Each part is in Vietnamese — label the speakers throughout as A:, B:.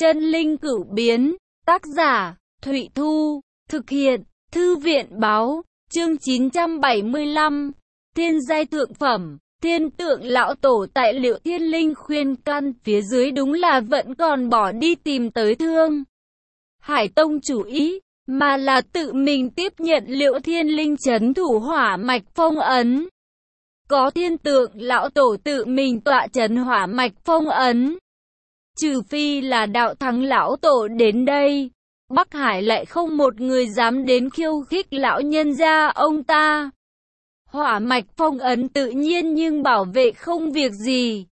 A: Chân linh cửu biến, tác giả, Thụy Thu, thực hiện, Thư viện Báo, chương 975, Thiên giai thượng phẩm, Thiên tượng lão tổ. Tại Liệu Thiên Linh khuyên can phía dưới đúng là vẫn còn bỏ đi tìm tới Thương Hải Tông chủ ý, mà là tự mình tiếp nhận Liệu Thiên Linh trấn thủ hỏa mạch phong ấn. Có thiên tượng lão tổ tự mình tọa trấn hỏa mạch phong ấn. Trừ phi là đạo thắng lão tổ đến đây, Bắc Hải lại không một người dám đến khiêu khích lão nhân gia ông ta. Hỏa mạch phong ấn tự nhiên nhưng bảo vệ không việc gì.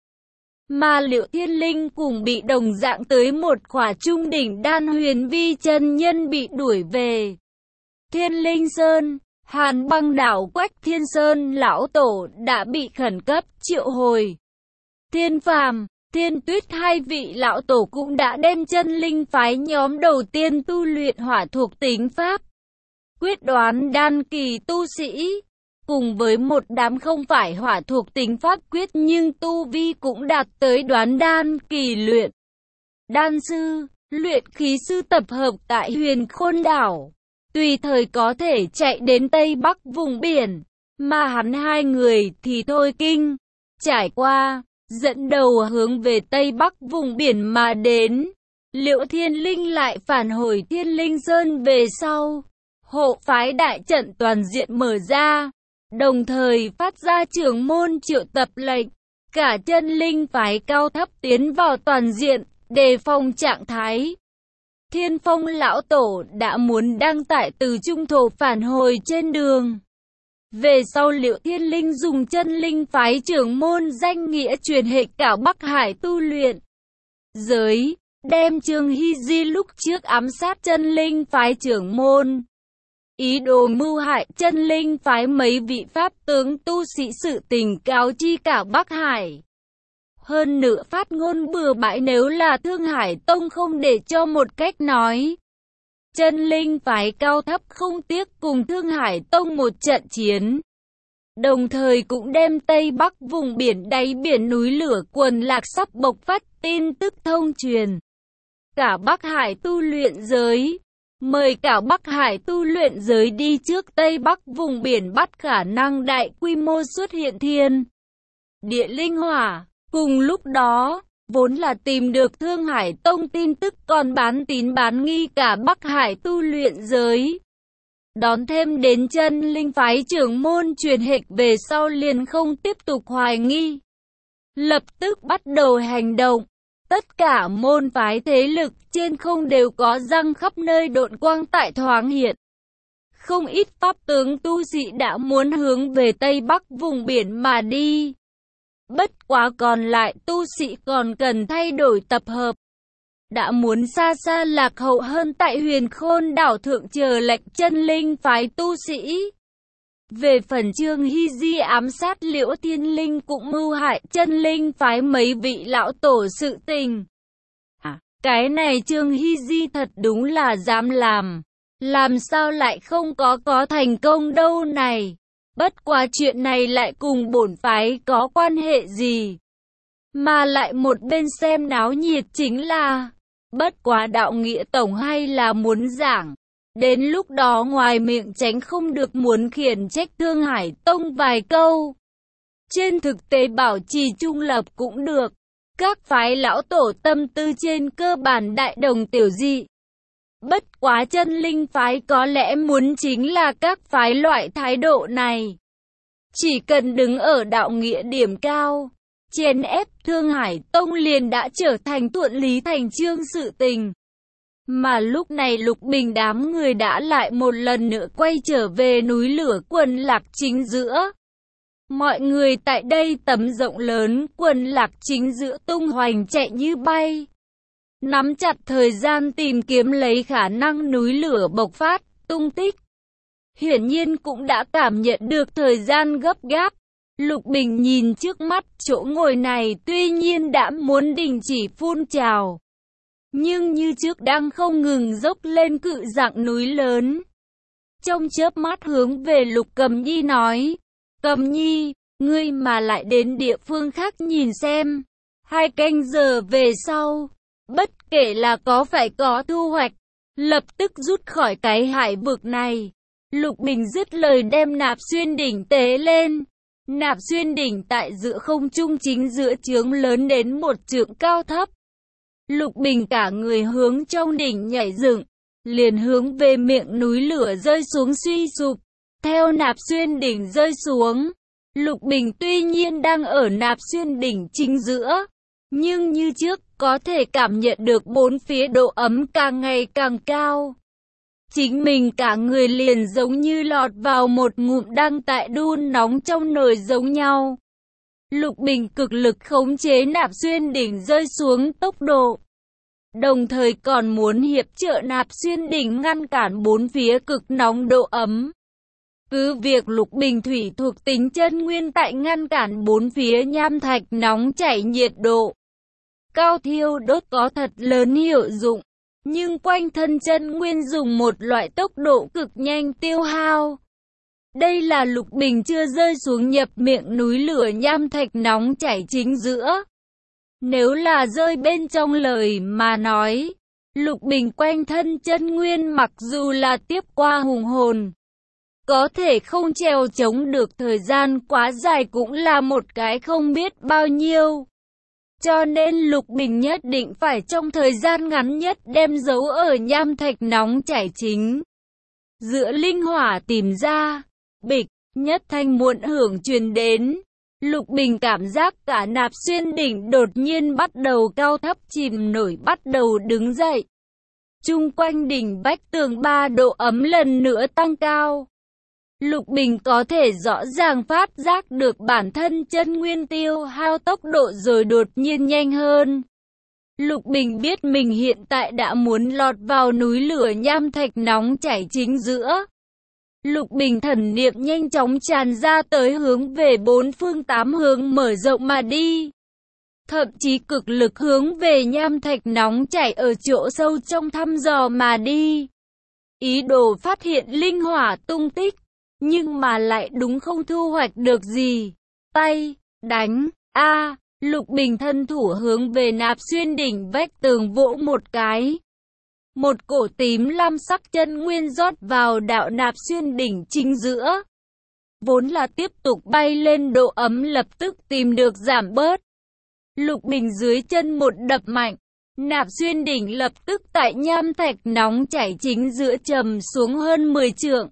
A: Mà Liệu Thiên Linh cùng bị đồng dạng tới một khỏa trung đỉnh đan huyền vi chân nhân bị đuổi về Thiên Linh Sơn. Hàn Băng đảo Quách Thiên Sơn lão tổ đã bị khẩn cấp triệu hồi. Thiên Phàm, Thiên Tuyết hai vị lão tổ cũng đã đem chân linh phái nhóm đầu tiên tu luyện hỏa thuộc tính pháp quyết đoán đan kỳ tu sĩ, cùng với một đám không phải hỏa thuộc tính pháp quyết nhưng tu vi cũng đạt tới đoán đan kỳ luyện đan sư, luyện khí sư tập hợp tại Huyền Khôn đảo, tùy thời có thể chạy đến Tây Bắc vùng biển, mà hắn hai người thì thôi kinh, trải qua, dẫn đầu hướng về Tây Bắc vùng biển mà đến. Liệu Thiên Linh lại phản hồi Thiên Linh Sơn về sau, hộ phái đại trận toàn diện mở ra, đồng thời phát ra trưởng môn triệu tập lệnh, cả chân linh phái cao thấp tiến vào toàn diện, đề phòng trạng thái. Thiên Phong lão tổ đã muốn đăng tải từ trung thổ phản hồi trên đường. Về sau Liệu Thiên Linh dùng chân linh phái trưởng môn danh nghĩa truyền hệ cả Bắc Hải tu luyện giới, đem Trương Hy Di lúc trước ám sát chân linh phái trưởng môn, ý đồ mưu hại chân linh phái mấy vị pháp tướng tu sĩ sự tình cáo chi cả Bắc Hải. Hơn nữa phát ngôn bừa bãi nếu là Thương Hải Tông không để cho một cách nói. Chân linh phái cao thấp không tiếc cùng Thương Hải Tông một trận chiến. Đồng thời cũng đem Tây Bắc vùng biển đáy biển núi lửa quần lạc sắp bộc phát tin tức thông truyền. Cả Bắc Hải tu luyện giới. Mời cả Bắc Hải tu luyện giới đi trước Tây Bắc vùng biển bắt khả năng đại quy mô xuất hiện thiên địa linh hỏa. Cùng lúc đó, vốn là tìm được Thương Hải Tông tin tức còn bán tín bán nghi cả Bắc Hải tu luyện giới. Đón thêm đến chân linh phái trưởng môn truyền hệch về sau liền không tiếp tục hoài nghi. Lập tức bắt đầu hành động. Tất cả môn phái thế lực trên không đều có răng khắp nơi độn quang tại thoáng hiện. Không ít pháp tướng tu sĩ đã muốn hướng về Tây Bắc vùng biển mà đi. Bất quá còn lại tu sĩ còn cần thay đổi tập hợp. Đã muốn xa xa lạc hậu hơn tại Huyền Khôn đảo thượng chờ lệnh chân linh phái tu sĩ. Về phần Trương Hy Di ám sát Liễu Thiên Linh cũng mưu hại chân linh phái mấy vị lão tổ sự tình. Cái này Trương Hy Di thật đúng là dám làm sao lại không có thành công đâu này. Bất quá chuyện này lại cùng bổn phái có quan hệ gì. Mà lại một bên xem náo nhiệt chính là, bất quá đạo nghĩa tổng hay là muốn giảng. Đến lúc đó ngoài miệng tránh không được muốn khiển trách Thương Hải Tông vài câu. Trên thực tế bảo trì trung lập cũng được. Các phái lão tổ tâm tư trên cơ bản đại đồng tiểu dị. Bất quá chân linh phái có lẽ muốn chính là các phái loại thái độ này. Chỉ cần đứng ở đạo nghĩa điểm cao, chèn ép Thương Hải Tông liền đã trở thành thuận lý thành chương sự tình. Mà lúc này Lục Bình đám người đã lại một lần nữa quay trở về núi lửa quần lạc chính giữa. Mọi người tại đây tấm rộng lớn quần lạc chính giữa tung hoành chạy như bay. Nắm chặt thời gian tìm kiếm lấy khả năng núi lửa bộc phát, tung tích. Hiển nhiên cũng đã cảm nhận được thời gian gấp gáp. Lục Bình nhìn trước mắt chỗ ngồi này tuy nhiên đã muốn đình chỉ phun trào. Nhưng như trước đang không ngừng dốc lên cự dạng núi lớn. Trong chớp mắt hướng về Lục Cầm Nhi nói. Cầm Nhi, ngươi mà lại đến địa phương khác nhìn xem. 2 canh giờ về sau, Bất kể là có phải có thu hoạch, lập tức rút khỏi cái hải vực này. Lục Bình dứt lời đem Nạp Xuyên đỉnh tế lên. Nạp Xuyên đỉnh tại giữa không trung chính giữa chướng lớn đến 1 trượng cao thấp. Lục Bình cả người hướng trong đỉnh nhảy dựng, liền hướng về miệng núi lửa rơi xuống suy sụp. Theo Nạp Xuyên đỉnh rơi xuống, Lục Bình tuy nhiên đang ở Nạp Xuyên đỉnh chính giữa, nhưng như trước có thể cảm nhận được bốn phía độ ấm càng ngày càng cao. Chính mình cả người liền giống như lọt vào một ngụm đang tại đun nóng trong nồi giống nhau. Lục Bình cực lực khống chế Nạp Xuyên đỉnh rơi xuống tốc độ, đồng thời còn muốn hiệp trợ Nạp Xuyên đỉnh ngăn cản bốn phía cực nóng độ ấm. Cứ việc Lục Bình thủy thuộc tính chân nguyên tại ngăn cản bốn phía nham thạch nóng chảy nhiệt độ cao thiêu đốt có thật lớn hiệu dụng, nhưng quanh thân chân nguyên dùng một loại tốc độ cực nhanh tiêu hao. Đây là Lục Bình chưa rơi xuống nhập miệng núi lửa nham thạch nóng chảy chính giữa. Nếu là rơi bên trong lời mà nói, Lục Bình quanh thân chân nguyên mặc dù là tiếp qua hùng hồn, có thể không trèo chống được thời gian quá dài cũng là một cái không biết bao nhiêu. Cho nên Lục Bình nhất định phải trong thời gian ngắn nhất đem dấu ở nham thạch nóng chảy chính giữa linh hỏa tìm ra. Bịch, nhất thanh muộn hưởng truyền đến. Lục Bình cảm giác cả Nạp Xuyên đỉnh đột nhiên bắt đầu cao thấp chìm nổi, bắt đầu đứng dậy. Chung quanh đỉnh vách tường 3 độ ấm lần nữa tăng cao. Lục Bình có thể rõ ràng phát giác được bản thân chân nguyên tiêu hao tốc độ rồi đột nhiên nhanh hơn. Lục Bình biết mình hiện tại đã muốn lọt vào núi lửa nham thạch nóng chảy chính giữa. Lục Bình thần niệm nhanh chóng tràn ra tới hướng về 4 phương 8 hướng mở rộng mà đi. Thậm chí cực lực hướng về nham thạch nóng chảy ở chỗ sâu trong thăm dò mà đi. Ý đồ phát hiện linh hỏa tung tích, nhưng mà lại đúng không thu hoạch được gì. Tay, đánh, Lục Bình thân thủ hướng về Nạp Xuyên đỉnh vách tường vỗ một cái. Một cổ tím lam sắc chân nguyên rót vào đạo Nạp Xuyên đỉnh chính giữa. Vốn là tiếp tục bay lên độ ấm lập tức tìm được giảm bớt. Lục Bình dưới chân một đập mạnh, Nạp Xuyên đỉnh lập tức tại nham thạch nóng chảy chính giữa trầm xuống hơn 10 trượng.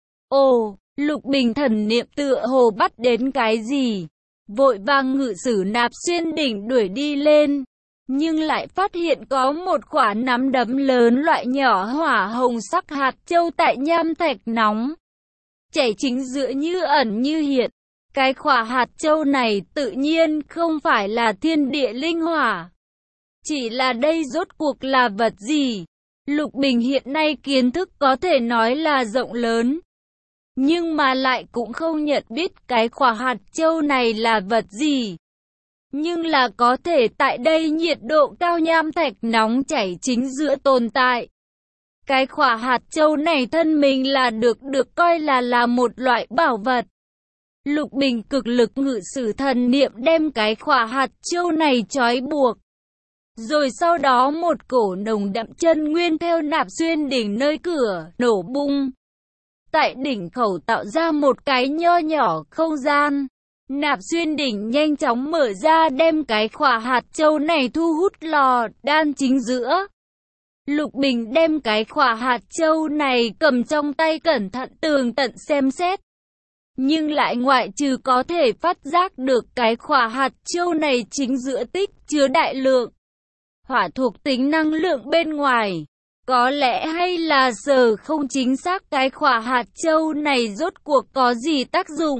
A: Ồ, Lục Bình thần niệm tựa hồ bắt đến cái gì, vội vàng ngự sử Nạp Xuyên đỉnh đuổi đi lên, nhưng lại phát hiện có một quả nắm đấm lớn loại nhỏ hỏa hồng sắc hạt châu tại nham thạch nóng chảy chính giữa như ẩn như hiện. Cái quả hạt châu này tự nhiên không phải là thiên địa linh hỏa, chỉ là đây rốt cuộc là vật gì? Lục Bình hiện nay kiến thức có thể nói là rộng lớn, nhưng mà lại cũng không nhận biết cái quả hạt châu này là vật gì. Nhưng là có thể tại đây nhiệt độ cao nham thạch nóng chảy chính giữa tồn tại. Cái quả hạt châu này thân mình là được coi là một loại bảo vật. Lục Bình cực lực ngự sử thần niệm đem cái quả hạt châu này trói buộc. Rồi sau đó một cổ nồng đậm chân nguyên theo Nạp Xuyên đỉnh nơi cửa nổ bung. Tại đỉnh khẩu tạo ra một cái nho nhỏ không gian. Nạp Xuyên đỉnh nhanh chóng mở ra đem cái quả hạt châu này thu hút lò đan chính giữa. Lục Bình đem cái quả hạt châu này cầm trong tay cẩn thận tường tận xem xét. Nhưng lại ngoại trừ có thể phát giác được cái quả hạt châu này chính giữa tích chứa đại lượng hỏa thuộc tính năng lượng bên ngoài. Có lẽ hay là giờ không chính xác cái quả hạt châu này rốt cuộc có gì tác dụng.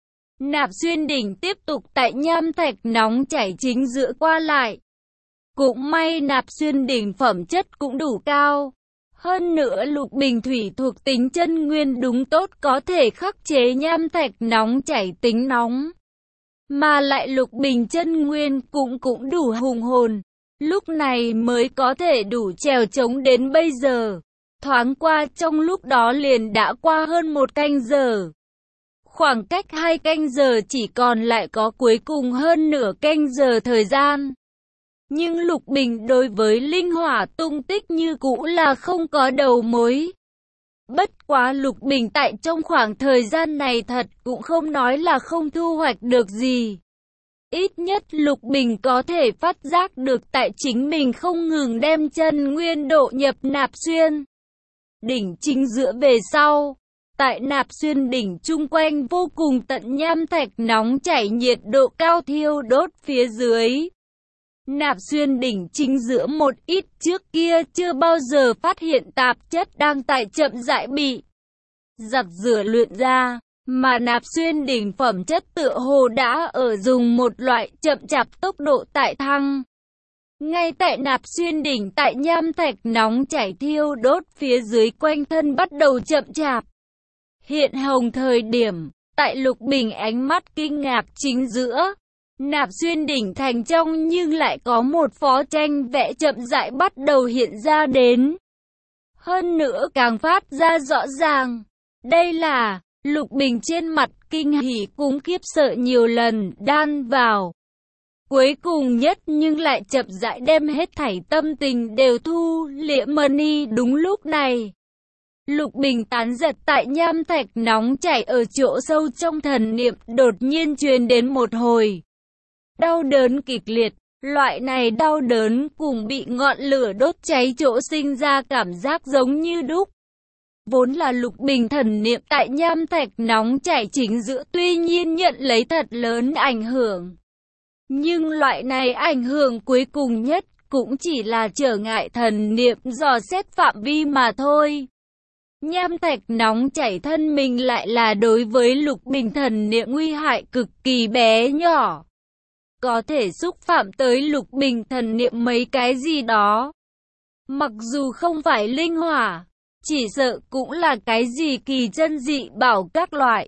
A: Nạp Xuyên đỉnh tiếp tục tại nham thạch nóng chảy chính giữa qua lại. Cũng may Nạp Xuyên đỉnh phẩm chất cũng đủ cao. Hơn nữa Lục Bình thủy thuộc tính chân nguyên đúng tốt có thể khắc chế nham thạch nóng chảy tính nóng. Mà lại Lục Bình chân nguyên cũng đủ hùng hồn. Lúc này mới có thể đủ trèo chống đến bây giờ. Thoáng qua trong lúc đó liền đã qua hơn 1 canh giờ. Khoảng cách 2 canh giờ chỉ còn lại có cuối cùng hơn nửa canh giờ thời gian. Nhưng Lục Bình đối với linh hỏa tung tích như cũ là không có đầu mối. Bất quá Lục Bình tại trong khoảng thời gian này thật cũng không nói là không thu hoạch được gì. Ít nhất Lục Bình có thể phát giác được tại chính mình không ngừng đem chân nguyên độ nhập Nạp Xuyên đỉnh chính giữa về sau. Tại Nạp Xuyên đỉnh chung quanh vô cùng tận nham thạch nóng chảy, nhiệt độ cao thiêu đốt phía dưới. Nạp Xuyên đỉnh chính giữa một ít trước kia chưa bao giờ phát hiện tạp chất đang tại chậm rãi bị giặt rửa luyện ra, mà Nạp Xuyên đỉnh phẩm chất tựa hồ đã ở dùng một loại chậm chạp tốc độ tại thăng. Ngay tại Nạp Xuyên đỉnh tại nham thạch nóng chảy thiêu đốt phía dưới quanh thân bắt đầu chậm chạp hiện hồng thời điểm, tại Lục Bình ánh mắt kinh ngạc chính giữa, Nạp Xuyên đỉnh thành trong nhưng lại có một phó tranh vẽ chậm rãi bắt đầu hiện ra đến. Hơn nữa càng phát ra rõ ràng. Đây là, Lục Bình trên mặt kinh hỉ cũng khiếp sợ nhiều lần đan vào. Cuối cùng nhất nhưng lại chậm rãi đem hết thảy tâm tình đều thu liễm đi. Đúng lúc này, Lục Bình tán giật tại nham thạch nóng chảy ở chỗ sâu trong thần niệm đột nhiên truyền đến một hồi đau đớn kịch liệt. Loại này đau đớn cùng bị ngọn lửa đốt cháy chỗ sinh ra cảm giác giống như đúc. Vốn là Lục Bình thần niệm tại nham thạch nóng chảy chính giữa tuy nhiên nhận lấy thật lớn ảnh hưởng. Nhưng loại này ảnh hưởng cuối cùng nhất cũng chỉ là trở ngại thần niệm dò xét phạm vi mà thôi. Nham thạch nóng chảy thân mình lại là đối với Lục Bình thần niệm nguy hại cực kỳ bé nhỏ. Có thể xúc phạm tới Lục Bình thần niệm mấy cái gì đó. Mặc dù không phải linh hỏa, chỉ sợ cũng là cái gì kỳ chân dị bảo các loại.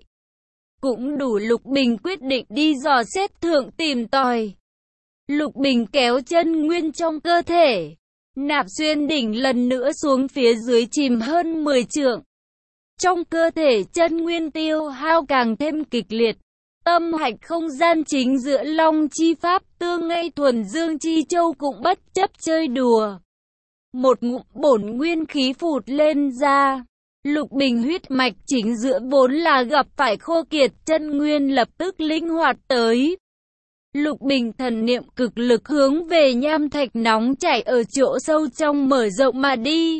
A: Cũng đủ Lục Bình quyết định đi dò xét thượng tìm tòi. Lục Bình kéo chân nguyên trong cơ thể. Nạp Xuyên đỉnh lần nữa xuống phía dưới chìm hơn 10 trượng. Trong cơ thể chân nguyên tiêu hao càng thêm kịch liệt. Tâm hạch không gian chính giữa Long Chi Pháp tương ngay thuần Dương Chi Châu cũng bất chấp chơi đùa. Một ngụm bổn nguyên khí phụt lên ra. Lục Bình huyết mạch chính giữa vốn là gặp phải khô kiệt chân nguyên lập tức linh hoạt tới. Lục Bình thần niệm cực lực hướng về nham thạch nóng chảy ở chỗ sâu trong mở rộng mà đi.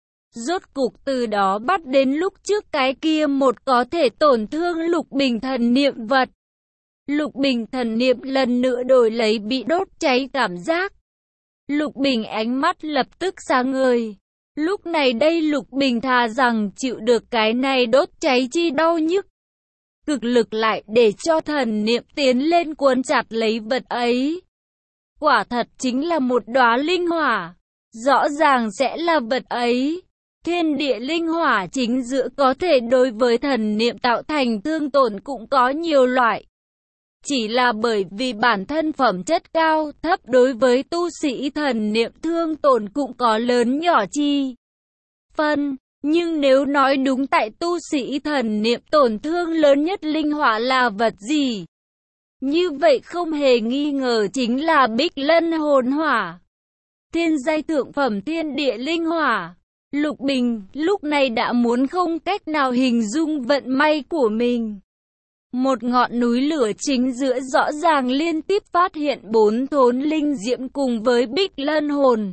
A: Rốt cục từ đó bắt đến lúc trước cái kia một có thể tổn thương Lục Bình thần niệm vật. Lục Bình thần niệm lần nữa đổi lấy bị đốt cháy cảm giác. Lục Bình ánh mắt lập tức sáng ngời. Lúc này đây Lục Bình thà rằng chịu được cái này đốt cháy chi đau nhức. Cực lực lại để cho thần niệm tiến lên cuốn chặt lấy vật ấy. Quả thật chính là một đóa linh hỏa. Rõ ràng sẽ là vật ấy. Thiên địa linh hỏa chính giữa có thể đối với thần niệm tạo thành thương tổn cũng có nhiều loại. Chỉ là bởi vì bản thân phẩm chất cao thấp đối với tu sĩ thần niệm thương tổn cũng có lớn nhỏ chi phân. Nhưng nếu nói đúng tại tu sĩ thần niệm tổn thương lớn nhất linh hỏa là vật gì? Như vậy không hề nghi ngờ chính là Bích Lân hồn hỏa. Thiên giai thượng phẩm thiên địa linh hỏa. Lục Bình lúc này đã muốn không cách nào hình dung vận may của mình. Một ngọn núi lửa chính giữa rõ ràng liên tiếp phát hiện 4 thốn linh diễm cùng với Bích Lân hồn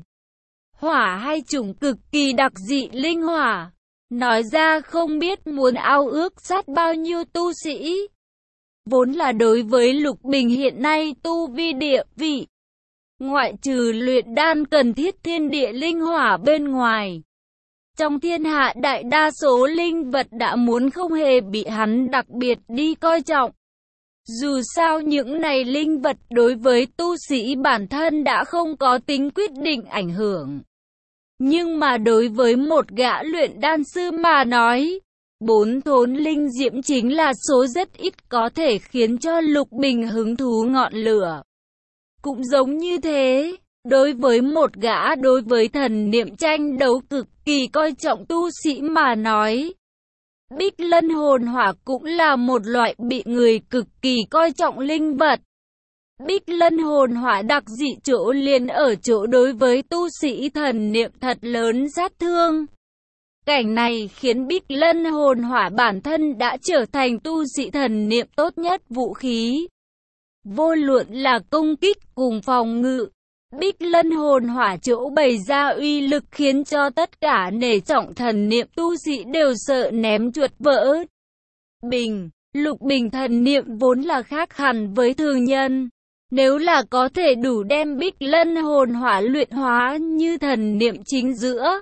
A: hỏa, hai chủng cực kỳ đặc dị linh hỏa. Nói ra không biết muốn ao ước sát bao nhiêu tu sĩ. Vốn là đối với Lục Bình hiện nay tu vi địa vị, ngoại trừ luyện đan cần thiết thiên địa linh hỏa bên ngoài, trong thiên hạ đại đa số linh vật đã muốn không hề bị hắn đặc biệt đi coi trọng. Dù sao những này linh vật đối với tu sĩ bản thân đã không có tính quyết định ảnh hưởng. Nhưng mà đối với một gã luyện đan sư mà nói, 4 thốn linh diễm chính là số rất ít có thể khiến cho Lục Bình hứng thú ngọn lửa. Cũng giống như thế, đối với một gã đối với thần niệm tranh đấu cực kỳ coi trọng tu sĩ mà nói, Bích Lân hồn hỏa cũng là một loại bị người cực kỳ coi trọng linh vật. Bích Lân hồn hỏa đặc dị chỗ liền ở chỗ đối với tu sĩ thần niệm thật lớn sát thương. Cảnh này khiến Bích Lân hồn hỏa bản thân đã trở thành tu sĩ thần niệm tốt nhất vũ khí. Vô luận là công kích cùng phòng ngự, Bích Lân hồn hỏa chỗ bày ra uy lực khiến cho tất cả nể trọng thần niệm tu sĩ đều sợ ném chuột vỡ. Lục bình thần niệm vốn là khác hẳn với thường nhân. Nếu là có thể đủ đem Bích Lân hồn hỏa luyện hóa như thần niệm chính giữa,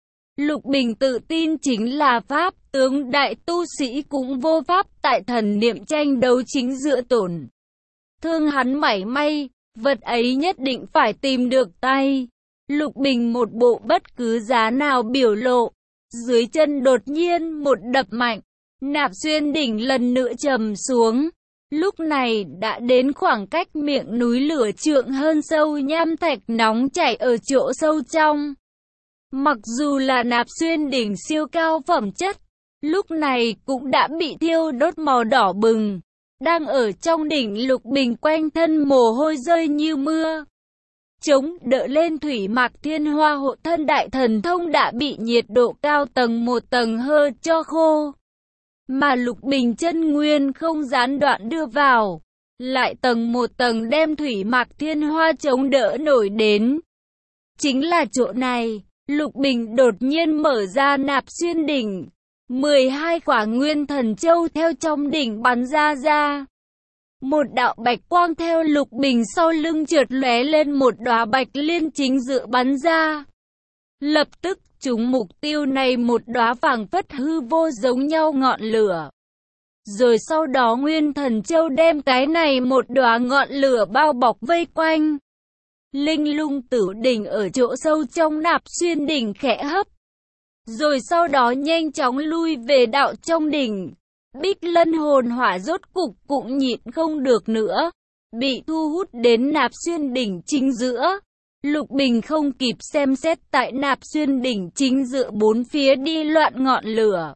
A: Lục Bình tự tin chính là pháp tướng đại tu sĩ cũng vô pháp tại thần niệm tranh đấu chính giữa tổn thương hắn mảy may, vật ấy nhất định phải tìm được tay. Lục Bình một bộ bất cứ giá nào biểu lộ, dưới chân đột nhiên một đập mạnh, Nạp Xuyên đỉnh lần nữa trầm xuống. Lúc này đã đến khoảng cách miệng núi lửa trượng hơn sâu, nham thạch nóng chảy ở chỗ sâu trong. Mặc dù là Nạp Xuyên đỉnh siêu cao phẩm chất, lúc này cũng đã bị thiêu đốt màu đỏ bừng. Đang ở trong đỉnh Lục Bình quanh thân mồ hôi rơi như mưa. Chống đỡ lên thủy mạc thiên hoa hộ thân đại thần thông đã bị nhiệt độ cao tầng 1 tầng hơ cho khô. Mà Lục Bình chân nguyên không gián đoạn đưa vào, lại tầng 1 tầng đem thủy mạc thiên hoa chống đỡ nổi đến. Chính là chỗ này, Lục Bình đột nhiên mở ra Nạp Xuyên đỉnh. 12 quả nguyên thần châu theo trong đỉnh bắn ra. Một đạo bạch quang theo Lục Bình sau lưng trượt lóe lên, một đóa bạch liên chính giữa bắn ra. Lập tức trúng mục tiêu này một đóa phảng phất hư vô giống nhau ngọn lửa. Rồi sau đó nguyên thần châu đem cái này một đóa ngọn lửa bao bọc vây quanh. Linh Lung Tử đỉnh ở chỗ sâu trong Nạp Xuyên đỉnh khẽ hấp. Rồi sau đó nhanh chóng lui về đạo trong đỉnh. Bích Lân hồn hỏa rốt cục cũng nhịn không được nữa, bị thu hút đến Nạp Xuyên đỉnh chính giữa. Lục Bình không kịp xem xét tại Nạp Xuyên đỉnh chính giữa bốn phía đi loạn ngọn lửa.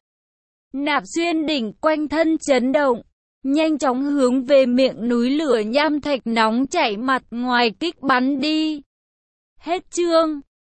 A: Nạp Xuyên đỉnh quanh thân chấn động, nhanh chóng hướng về miệng núi lửa nham thạch nóng chảy mặt ngoài kích bắn đi. Hết chương.